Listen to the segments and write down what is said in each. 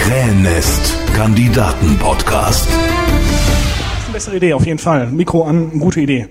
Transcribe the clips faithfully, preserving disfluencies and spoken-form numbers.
Krähennest Kandidaten-Podcast. Das ist eine bessere Idee, auf jeden Fall. Mikro an, gute Idee.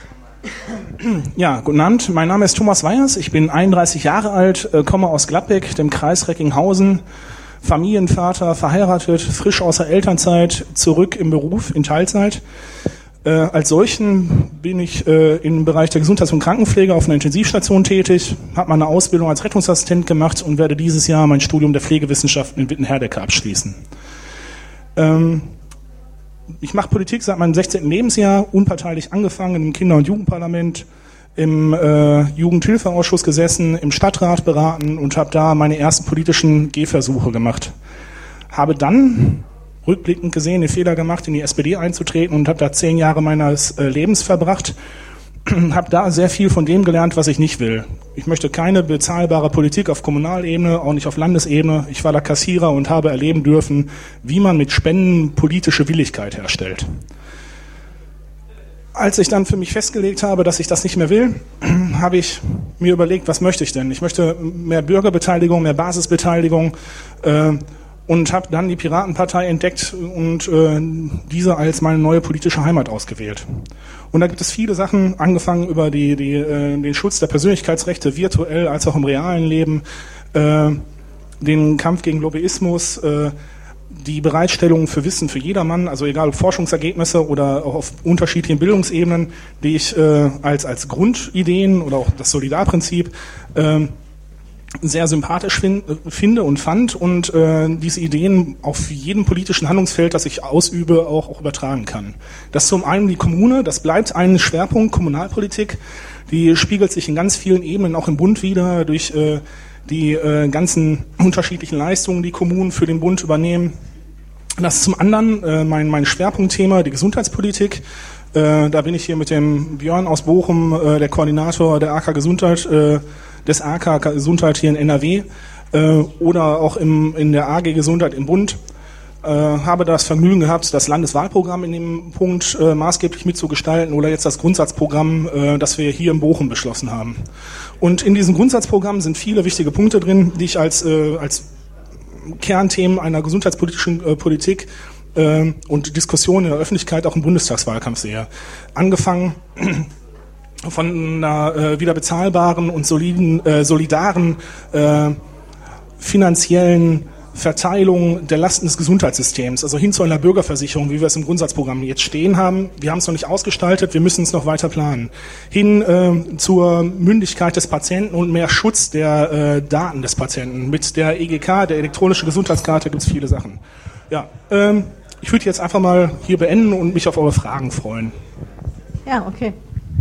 Ja, guten Abend. Mein Name ist Thomas Weyers. Ich bin einunddreißig Jahre alt, komme aus Gladbeck, dem Kreis Recklinghausen. Familienvater, verheiratet, frisch aus der Elternzeit, zurück im Beruf in Teilzeit. Äh, als solchen bin ich äh, im Bereich der Gesundheits- und Krankenpflege auf einer Intensivstation tätig, habe meine Ausbildung als Rettungsassistent gemacht und werde dieses Jahr mein Studium der Pflegewissenschaften in Wittenherdecke abschließen. Ähm, ich mache Politik seit meinem sechzehnten Lebensjahr, unparteilich angefangen im Kinder- und Jugendparlament, im äh, Jugendhilfeausschuss gesessen, im Stadtrat beraten und habe da meine ersten politischen Gehversuche gemacht. Habe dann rückblickend gesehen den Fehler gemacht, in die S P D einzutreten und habe da zehn Jahre meines äh, Lebens verbracht. Habe da sehr viel von dem gelernt, was ich nicht will. Ich möchte keine bezahlbare Politik auf Kommunalebene, auch nicht auf Landesebene. Ich war da Kassierer und habe erleben dürfen, wie man mit Spenden politische Willigkeit herstellt. Als ich dann für mich festgelegt habe, dass ich das nicht mehr will, habe ich mir überlegt, was möchte ich denn? Ich möchte mehr Bürgerbeteiligung, mehr Basisbeteiligung äh, und habe dann die Piratenpartei entdeckt und äh, diese als meine neue politische Heimat ausgewählt. Und da gibt es viele Sachen, angefangen über die, die, äh, den Schutz der Persönlichkeitsrechte, virtuell als auch im realen Leben, äh, den Kampf gegen Lobbyismus, äh, die Bereitstellung für Wissen für jedermann, also egal ob Forschungsergebnisse oder auch auf unterschiedlichen Bildungsebenen, die ich äh, als, als Grundideen oder auch das Solidarprinzip äh, sehr sympathisch find, finde und fand und äh, diese Ideen auf jedem politischen Handlungsfeld, das ich ausübe, auch, auch übertragen kann. Das ist zum einen die Kommune, das bleibt ein Schwerpunkt Kommunalpolitik, die spiegelt sich in ganz vielen Ebenen auch im Bund wider, durch äh, die äh, ganzen unterschiedlichen Leistungen, die Kommunen für den Bund übernehmen. Das ist zum anderen äh, mein, mein Schwerpunktthema, die Gesundheitspolitik. Äh, da bin ich hier mit dem Björn aus Bochum, äh, der Koordinator der A K Gesundheit, äh, des A K Gesundheit hier in N R W äh, oder auch im, in der A G Gesundheit im Bund. Äh, habe das Vergnügen gehabt, das Landeswahlprogramm in dem Punkt äh, maßgeblich mitzugestalten oder jetzt das Grundsatzprogramm, äh, das wir hier in Bochum beschlossen haben. Und in diesem Grundsatzprogramm sind viele wichtige Punkte drin, die ich als, äh, als Kernthemen einer gesundheitspolitischen äh, Politik äh, und Diskussion in der Öffentlichkeit auch im Bundestagswahlkampf sehe. Angefangen von einer äh, wieder bezahlbaren und soliden, äh, solidaren äh, finanziellen Verteilung der Lasten des Gesundheitssystems, also hin zu einer Bürgerversicherung, wie wir es im Grundsatzprogramm jetzt stehen haben. Wir haben es noch nicht ausgestaltet, wir müssen es noch weiter planen. Hin äh, zur Mündigkeit des Patienten und mehr Schutz der äh, Daten des Patienten. Mit der E G K, der elektronischen Gesundheitskarte, gibt es viele Sachen. Ja, ähm, ich würde jetzt einfach mal hier beenden und mich auf eure Fragen freuen. Ja, okay.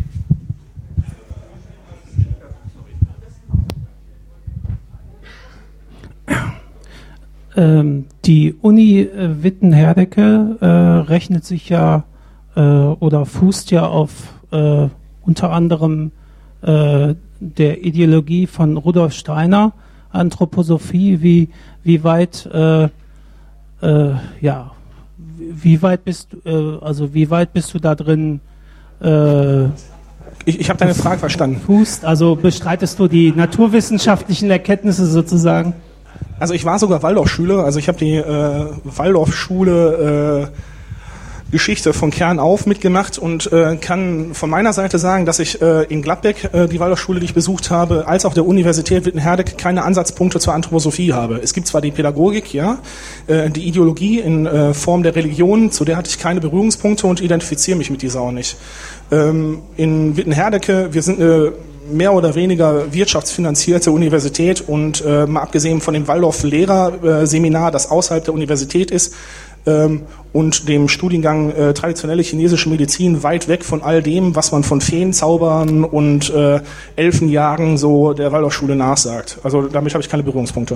Die Uni äh, Wittenherdecke äh, rechnet sich ja äh, oder fußt ja auf äh, unter anderem äh, der Ideologie von Rudolf Steiner, Anthroposophie. Wie, wie weit äh, äh, ja wie weit bist du äh, also wie weit bist du da drin? Äh, ich ich habe deine Frage verstanden. Fußt, also bestreitest du die naturwissenschaftlichen Erkenntnisse sozusagen? Also ich war sogar Waldorfschüler, also ich habe die äh, Waldorfschule äh, Geschichte von Kern auf mitgemacht und äh, kann von meiner Seite sagen, dass ich äh, in Gladbeck, äh, die Waldorfschule, die ich besucht habe, als auch der Universität Wittenherdecke keine Ansatzpunkte zur Anthroposophie habe. Es gibt zwar die Pädagogik, ja, äh, die Ideologie in äh, Form der Religion, zu der hatte ich keine Berührungspunkte und identifiziere mich mit dieser auch nicht. Ähm, in Wittenherdecke, wir sind eine mehr oder weniger wirtschaftsfinanzierte Universität und äh, mal abgesehen von dem Waldorf-Lehrer-Seminar, das außerhalb der Universität ist, ähm, und dem Studiengang äh, traditionelle chinesische Medizin weit weg von all dem, was man von Feenzaubern und äh, Elfenjagen so der Waldorfschule nachsagt. Also damit habe ich keine Berührungspunkte.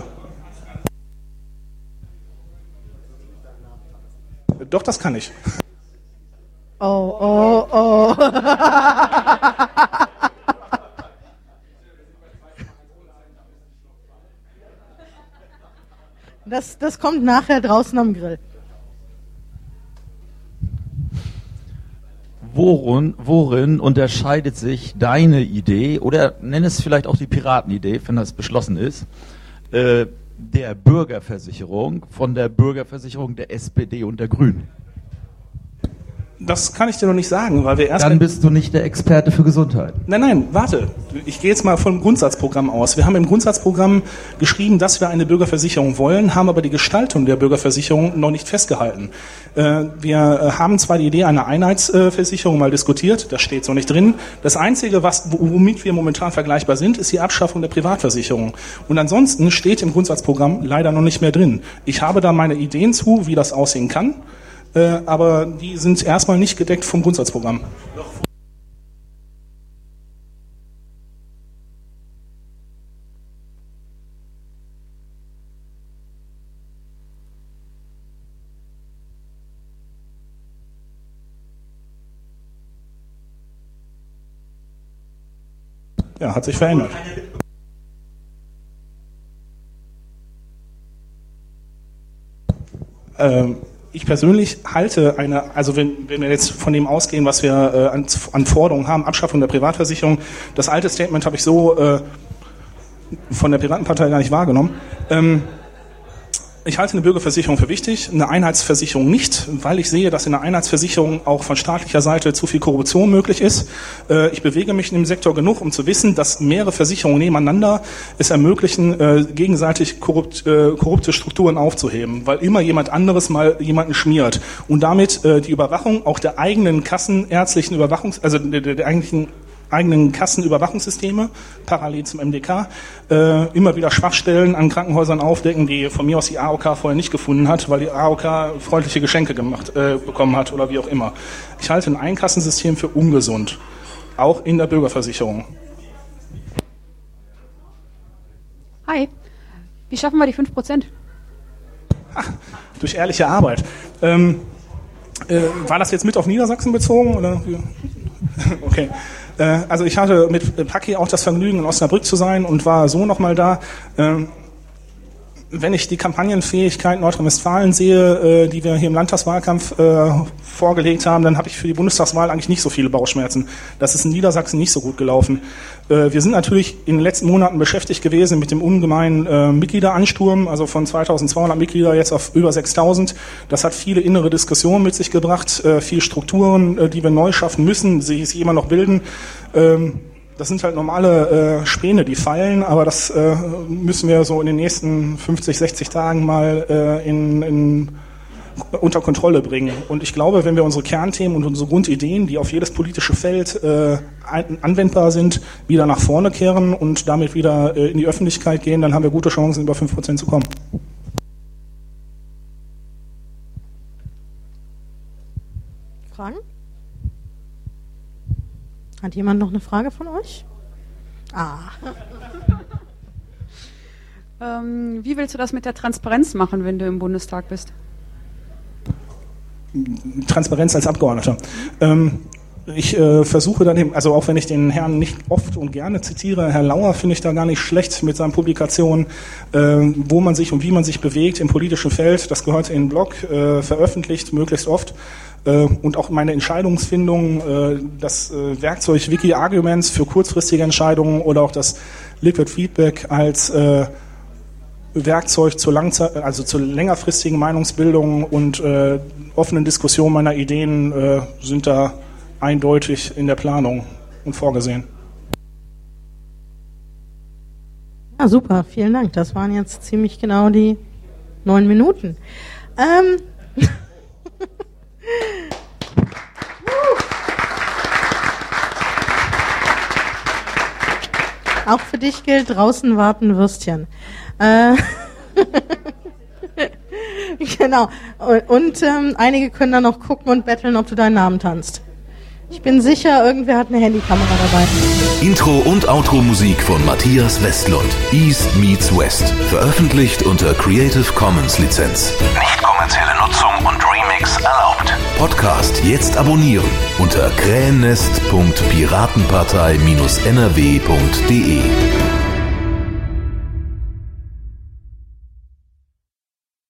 Doch, das kann ich. Oh, oh, oh. Das, das kommt nachher draußen am Grill. Worin, worin unterscheidet sich deine Idee, oder nenn es vielleicht auch die Piratenidee, wenn das beschlossen ist, äh, der Bürgerversicherung von der Bürgerversicherung der S P D und der Grünen? Das kann ich dir noch nicht sagen, weil wir erst... Dann bist du nicht der Experte für Gesundheit. Nein, nein, warte. Ich gehe jetzt mal vom Grundsatzprogramm aus. Wir haben im Grundsatzprogramm geschrieben, dass wir eine Bürgerversicherung wollen, haben aber die Gestaltung der Bürgerversicherung noch nicht festgehalten. Wir haben zwar die Idee einer Einheitsversicherung mal diskutiert, das steht so nicht drin. Das Einzige, was, womit wir momentan vergleichbar sind, ist die Abschaffung der Privatversicherung. Und ansonsten steht im Grundsatzprogramm leider noch nicht mehr drin. Ich habe da meine Ideen zu, wie das aussehen kann. Äh, aber die sind erstmal nicht gedeckt vom Grundsatzprogramm. Ja, hat sich verändert. Ähm, Ich persönlich halte eine, also wenn, wenn wir jetzt von dem ausgehen, was wir äh, an, an Forderungen haben, Abschaffung der Privatversicherung, das alte Statement habe ich so äh, von der Piratenpartei gar nicht wahrgenommen. Ähm, ich halte eine Bürgerversicherung für wichtig, eine Einheitsversicherung nicht, weil ich sehe, dass in einer Einheitsversicherung auch von staatlicher Seite zu viel Korruption möglich ist. Äh, ich bewege mich in dem Sektor genug, um zu wissen, dass mehrere Versicherungen nebeneinander es ermöglichen, äh, gegenseitig korrupt, äh, korrupte Strukturen aufzuheben, weil immer jemand anderes mal jemanden schmiert und damit äh, die Überwachung auch der eigenen kassenärztlichen Überwachungs-, also der, der, der eigentlichen eigenen Kassenüberwachungssysteme, parallel zum M D K, äh, immer wieder Schwachstellen an Krankenhäusern aufdecken, die von mir aus die A O K vorher nicht gefunden hat, weil die A O K freundliche Geschenke gemacht, äh, bekommen hat oder wie auch immer. Ich halte ein Einkassensystem für ungesund, auch in der Bürgerversicherung. Hi, wie schaffen wir die fünf Prozent? Ach, durch ehrliche Arbeit. Ähm, äh, war das jetzt mit auf Niedersachsen bezogen? Oder? Okay. Also ich hatte mit Paki auch das Vergnügen, in Osnabrück zu sein und war so nochmal da. Wenn ich die Kampagnenfähigkeit Nordrhein-Westfalen sehe, die wir hier im Landtagswahlkampf vorgelegt haben, dann habe ich für die Bundestagswahl eigentlich nicht so viele Bauchschmerzen. Das ist in Niedersachsen nicht so gut gelaufen. Wir sind natürlich in den letzten Monaten beschäftigt gewesen mit dem ungemeinen Mitgliederansturm, also von zweitausendzweihundert Mitglieder jetzt auf über sechstausend. Das hat viele innere Diskussionen mit sich gebracht, viele Strukturen, die wir neu schaffen müssen, die sich immer noch bilden. Das sind halt normale äh, Späne, die fallen, aber das äh, müssen wir so in den nächsten fünfzig, sechzig Tagen mal äh, in, in, unter Kontrolle bringen. Und ich glaube, wenn wir unsere Kernthemen und unsere Grundideen, die auf jedes politische Feld äh, anwendbar sind, wieder nach vorne kehren und damit wieder äh, in die Öffentlichkeit gehen, dann haben wir gute Chancen, über fünf Prozent zu kommen. Fragen? Hat jemand noch eine Frage von euch? Ah. ähm, wie willst du das mit der Transparenz machen, wenn du im Bundestag bist? Transparenz als Abgeordneter. Ähm, ich äh, versuche dann eben, also auch wenn ich den Herrn nicht oft und gerne zitiere, Herr Lauer finde ich da gar nicht schlecht mit seinen Publikationen, äh, wo man sich und wie man sich bewegt im politischen Feld. Das gehört in den Blog, äh, veröffentlicht möglichst oft. Und auch meine Entscheidungsfindung, das Werkzeug Wiki-Arguments für kurzfristige Entscheidungen oder auch das Liquid Feedback als Werkzeug zur Langzeit, also zur längerfristigen Meinungsbildung und offenen Diskussion meiner Ideen sind da eindeutig in der Planung und vorgesehen. Ja, super, vielen Dank. Das waren jetzt ziemlich genau die neun Minuten. Ähm Auch für dich gilt, draußen warten Würstchen. Äh genau. Und, und ähm, einige können dann noch gucken und betteln, ob du deinen Namen tanzt. Ich bin sicher, irgendwer hat eine Handykamera dabei. Intro und Outro Musik von Matthias Westlund. East meets West. Veröffentlicht unter Creative Commons Lizenz. Nicht kommerzielle Nutzung und Remix erlaubt. Podcast jetzt abonnieren unter krähennest punkt piratenpartei Bindestrich n r w punkt d e.